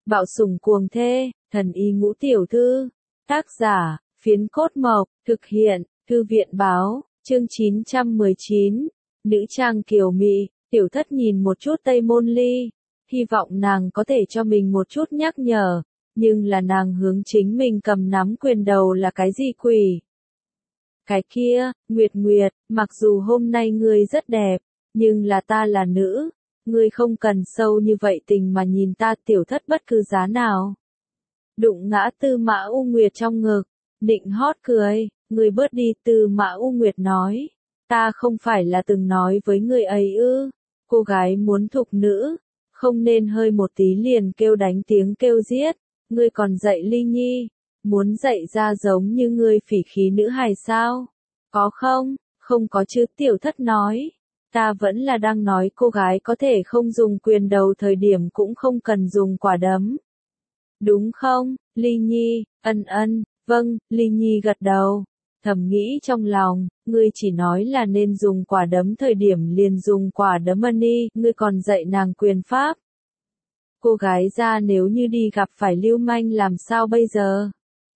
Bạo sủng cuồng thê, thần y ngũ tiểu thư. Tác giả, Phiến Cốt Mộc, thực hiện, Thư viện báo, chương 919. Nữ trang kiều mị, tiểu thất nhìn một chút Tây Môn Ly, hy vọng nàng có thể cho mình một chút nhắc nhở, nhưng là nàng hướng chính mình cầm nắm quyền đầu là cái gì quỷ? Cái kia, Nguyệt Nguyệt, mặc dù hôm nay ngươi rất đẹp, nhưng là ta là nữ, ngươi không cần sâu như vậy tình mà nhìn ta tiểu thất bất cứ giá nào. Đụng ngã Tư Mã U Nguyệt trong ngực, định hót cười, ngươi bớt đi. Tư Mã U Nguyệt nói, ta không phải là từng nói với ngươi ấy ư, cô gái muốn thục nữ, không nên hơi một tí liền kêu đánh tiếng kêu giết, ngươi còn dạy Ly Nhi, muốn dạy ra giống như ngươi phỉ khí nữ hài sao? Có không? Không có chứ, tiểu thất nói. Ta vẫn là đang nói cô gái có thể không dùng quyền đầu thời điểm cũng không cần dùng quả đấm. Đúng không, Ly Nhi? Vâng, Ly Nhi gật đầu. Thầm nghĩ trong lòng, ngươi chỉ nói là nên dùng quả đấm thời điểm liền dùng quả đấm đi, ngươi còn dạy nàng quyền pháp. Cô gái ra nếu như đi gặp phải lưu manh làm sao bây giờ?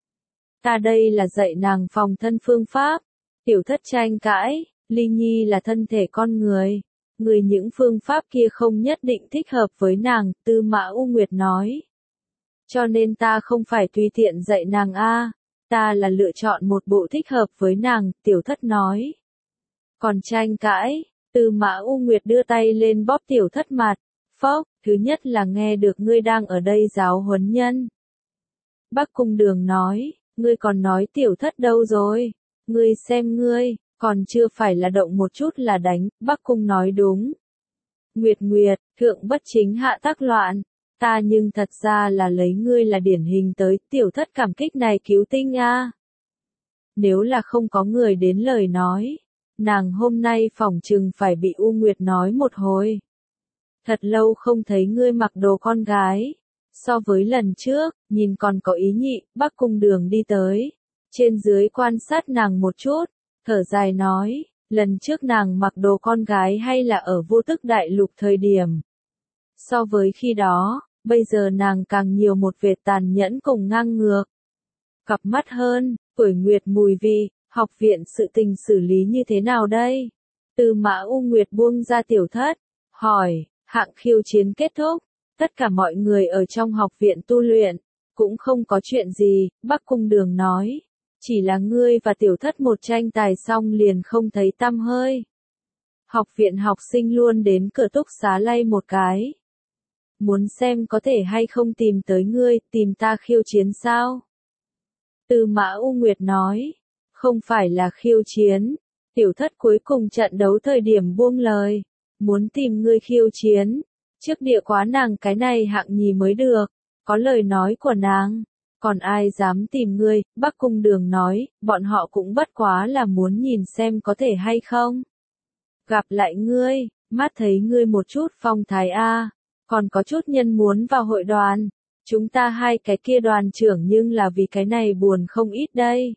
Ta đây là dạy nàng phòng thân phương pháp. Tiểu thất tranh cãi, Ly Nhi là thân thể con người. Người những phương pháp kia không nhất định thích hợp với nàng, Tư Mã U Nguyệt nói. Cho nên ta không phải tùy tiện dạy nàng a, ta là lựa chọn một bộ thích hợp với nàng, tiểu thất nói. Còn tranh cãi, Tư Mã U Nguyệt đưa tay lên bóp tiểu thất mặt, phốc, thứ nhất là nghe được ngươi đang ở đây giáo huấn nhân. Bắc Cung Đường nói, ngươi còn nói tiểu thất đâu rồi, ngươi xem ngươi, còn chưa phải là động một chút là đánh, Bắc Cung nói đúng. Nguyệt Nguyệt, thượng bất chính hạ tác loạn, ta nhưng thật ra là lấy ngươi là điển hình tới, tiểu thất cảm kích này cứu tinh a. Nếu là không có người đến lời nói, nàng hôm nay phỏng chừng phải bị U Nguyệt nói một hồi. Thật lâu không thấy ngươi mặc đồ con gái. So với lần trước, nhìn còn có ý nhị, Bắc Cung Đường đi tới. Trên dưới quan sát nàng một chút, thở dài nói, lần trước nàng mặc đồ con gái hay là ở Vô Tức Đại Lục thời điểm. So với khi đó, bây giờ nàng càng nhiều một vệt tàn nhẫn cùng ngang ngược. Cặp mắt hơn, tuổi nguyệt mùi vị, học viện sự tình xử lý như thế nào đây? Tư Mã U Nguyệt buông ra tiểu thất, hỏi, hạng khiêu chiến kết thúc, tất cả mọi người ở trong học viện tu luyện, cũng không có chuyện gì, Bắc Cung Đường nói, chỉ là ngươi và tiểu thất một tranh tài xong liền không thấy tăm hơi. Học viện học sinh luôn đến cửa túc xá lay một cái. Muốn xem có thể hay không tìm tới ngươi, tìm ta khiêu chiến sao? Tư Mã U Nguyệt nói, không phải là khiêu chiến, tiểu thất cuối cùng trận đấu thời điểm buông lời, muốn tìm ngươi khiêu chiến, trước địa quá nàng cái này hạng nhì mới được, có lời nói của nàng, còn ai dám tìm ngươi, Bắc Cung Đường nói, bọn họ cũng bất quá là muốn nhìn xem có thể hay không. Gặp lại ngươi, mắt thấy ngươi một chút phong thái a, còn có chút nhân muốn vào hội đoàn, chúng ta hai cái kia đoàn trưởng nhưng là vì cái này buồn không ít đây.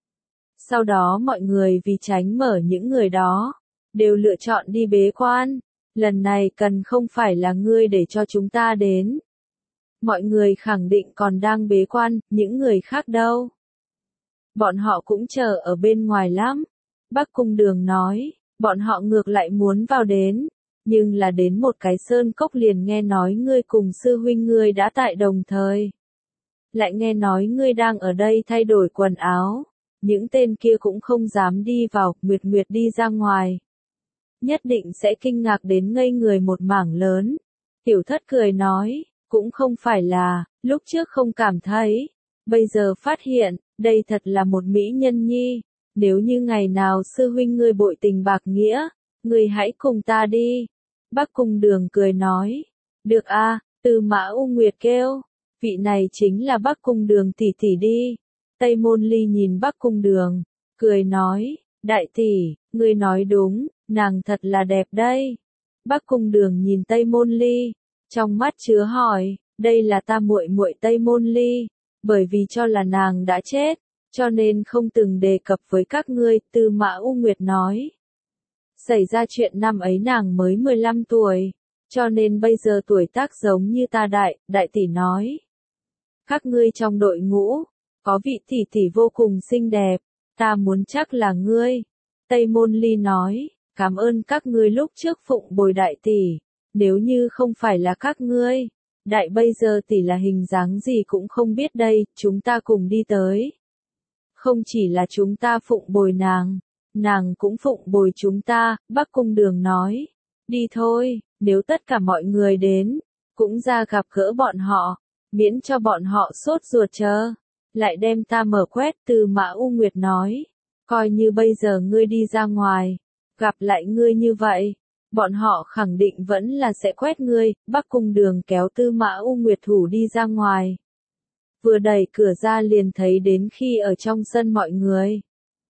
Sau đó mọi người vì tránh mở những người đó, đều lựa chọn đi bế quan, lần này cần không phải là ngươi để cho chúng ta đến. Mọi người khẳng định còn đang bế quan, những người khác đâu? Bọn họ cũng chờ ở bên ngoài lắm. Bắc Cung Đường nói, bọn họ ngược lại muốn vào đến, nhưng là đến một cái sơn cốc liền nghe nói ngươi cùng sư huynh ngươi đã tại đồng thời. Lại nghe nói ngươi đang ở đây thay đổi quần áo, những tên kia cũng không dám đi vào, Nguyệt Nguyệt đi ra ngoài. Nhất định sẽ kinh ngạc đến ngây người một mảng lớn. Tiểu thất cười nói, cũng không phải là, lúc trước không cảm thấy, bây giờ phát hiện, đây thật là một mỹ nhân nhi, nếu như ngày nào sư huynh ngươi bội tình bạc nghĩa, ngươi hãy cùng ta đi. Bắc Cung Đường cười nói, được a, Tư Mã U Nguyệt kêu, vị này chính là Bắc Cung Đường tỷ tỷ đi. Tây Môn Ly nhìn Bắc Cung Đường, cười nói, đại tỷ, ngươi nói đúng, nàng thật là đẹp đây. Bắc Cung Đường nhìn Tây Môn Ly, trong mắt chứa hỏi, đây là ta muội muội Tây Môn Ly, bởi vì cho là nàng đã chết, cho nên không từng đề cập với các ngươi, Tư Mã U Nguyệt nói. Xảy ra chuyện năm ấy nàng mới 15 tuổi, cho nên bây giờ tuổi tác giống như ta đại tỷ nói. Các ngươi trong đội ngũ, có vị tỷ tỷ vô cùng xinh đẹp, ta muốn chắc là ngươi. Tây Môn Ly nói, cảm ơn các ngươi lúc trước phụng bồi đại tỷ, nếu như không phải là các ngươi, đại bây giờ tỷ là hình dáng gì cũng không biết đây, chúng ta cùng đi tới. Không chỉ là chúng ta phụng bồi nàng cũng phụng bồi chúng ta, Bắc Cung Đường nói. Đi thôi, nếu tất cả mọi người đến, cũng ra gặp gỡ bọn họ, miễn cho bọn họ sốt ruột chờ. Lại đem ta mở quét, Tư Mã U Nguyệt nói. Coi như bây giờ ngươi đi ra ngoài, gặp lại ngươi như vậy, bọn họ khẳng định vẫn là sẽ quét ngươi. Bắc Cung Đường kéo Tư Mã U Nguyệt thủ đi ra ngoài. Vừa đẩy cửa ra liền thấy đến khi ở trong sân mọi người.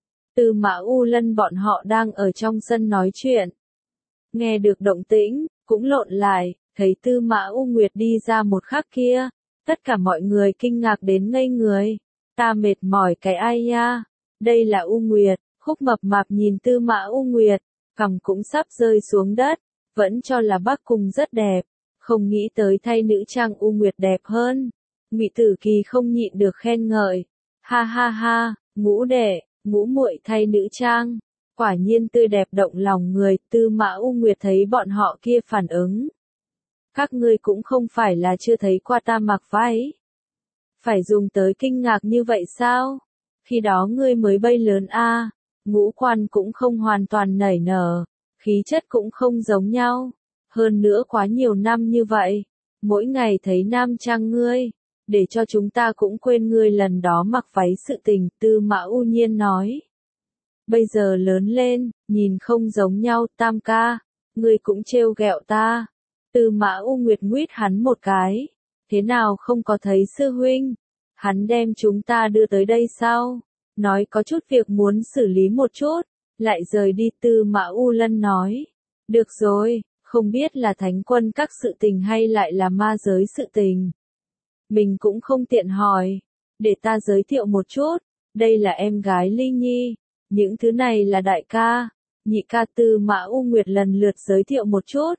Tư Mã U Lân bọn họ đang ở trong sân nói chuyện. Nghe được động tĩnh, cũng lộn lại, thấy Tư Mã U Nguyệt đi ra một khắc kia. Tất cả mọi người kinh ngạc đến ngây người. Ta mệt mỏi cái ai nha? Đây là U Nguyệt. Khúc Mập Mạp nhìn Tư Mã U Nguyệt, cằm cũng sắp rơi xuống đất, vẫn cho là Bắc Cung rất đẹp, không nghĩ tới thay nữ trang U Nguyệt đẹp hơn. Ngụy Tử Kỳ không nhịn được khen ngợi. Ha ha ha, Ngũ đệ, Ngũ muội thay nữ trang, quả nhiên tươi đẹp động lòng người. Tư Mã U Nguyệt thấy bọn họ kia phản ứng. Các ngươi cũng không phải là chưa thấy qua ta mặc váy. Phải dùng tới kinh ngạc như vậy sao? Khi đó ngươi mới bay lớn a, ngũ quan cũng không hoàn toàn nảy nở, khí chất cũng không giống nhau. Hơn nữa quá nhiều năm như vậy, mỗi ngày thấy nam trang ngươi, để cho chúng ta cũng quên ngươi lần đó mặc váy sự tình. Tư Mã U Nhiên nói. Bây giờ lớn lên, nhìn không giống nhau. Tam ca, ngươi cũng trêu ghẹo ta. Tư Mã U Nguyệt nguyết hắn một cái. Thế nào không có thấy sư huynh? Hắn đem chúng ta đưa tới đây sao? Nói có chút việc muốn xử lý một chút, lại rời đi. Tư Mã U Lân nói. Được rồi, không biết là thánh quân các sự tình hay lại là ma giới sự tình. Mình cũng không tiện hỏi. Để ta giới thiệu một chút, đây là em gái Ly Nhi. Những thứ này là đại ca, nhị ca. Tư Mã U Nguyệt lần lượt giới thiệu một chút.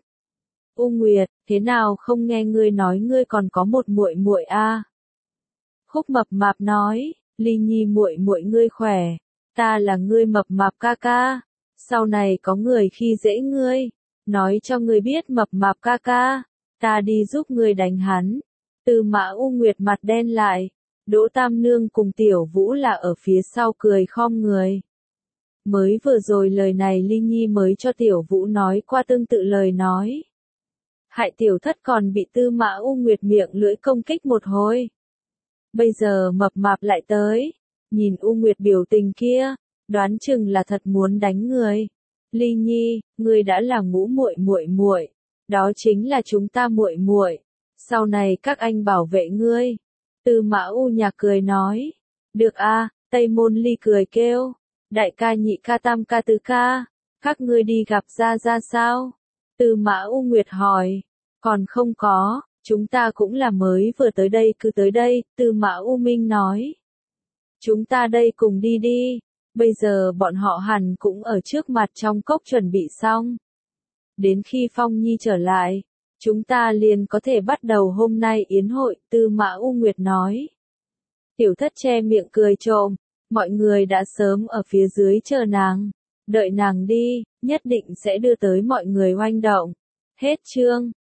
U Nguyệt, thế nào không nghe ngươi nói ngươi còn có một muội muội a? Khúc Mập Mạp nói, Ly Nhi muội muội ngươi khỏe, ta là ngươi Mập Mạp ca ca, sau này có người khi dễ ngươi, nói cho ngươi biết Mập Mạp ca ca, ta đi giúp ngươi đánh hắn. Tư Mã U Nguyệt mặt đen lại, Đỗ Tam Nương cùng Tiểu Vũ là ở phía sau cười khom người. Mới vừa rồi lời này Ly Nhi mới cho Tiểu Vũ nói qua tương tự lời nói. Hại tiểu thất còn bị Tư Mã U Nguyệt miệng lưỡi công kích một hồi. Bây giờ Mập Mạp lại tới, nhìn U Nguyệt biểu tình kia, đoán chừng là thật muốn đánh người. Ly Nhi, ngươi đã là Ngũ muội, đó chính là chúng ta muội, sau này các anh bảo vệ ngươi. Tư Mã U Nhạc cười nói. Được a. Tây Môn Ly cười kêu. Đại ca, nhị ca, tam ca, tứ ca, các ngươi đi gặp gia gia sao? Tư Mã U Nguyệt hỏi. Còn không có, chúng ta cũng là mới vừa tới đây, cứ tới đây. Tư Mã U Minh nói. Chúng ta đây cùng đi đi, bây giờ bọn họ hẳn cũng ở trước mặt trong cốc chuẩn bị xong. Đến khi Phong Nhi trở lại, chúng ta liền có thể bắt đầu hôm nay yến hội. Tư Mã U Nguyệt nói. Tiểu thất che miệng cười trộm, mọi người đã sớm ở phía dưới chờ nàng, đợi nàng đi, nhất định sẽ đưa tới mọi người oanh động. Hết chương.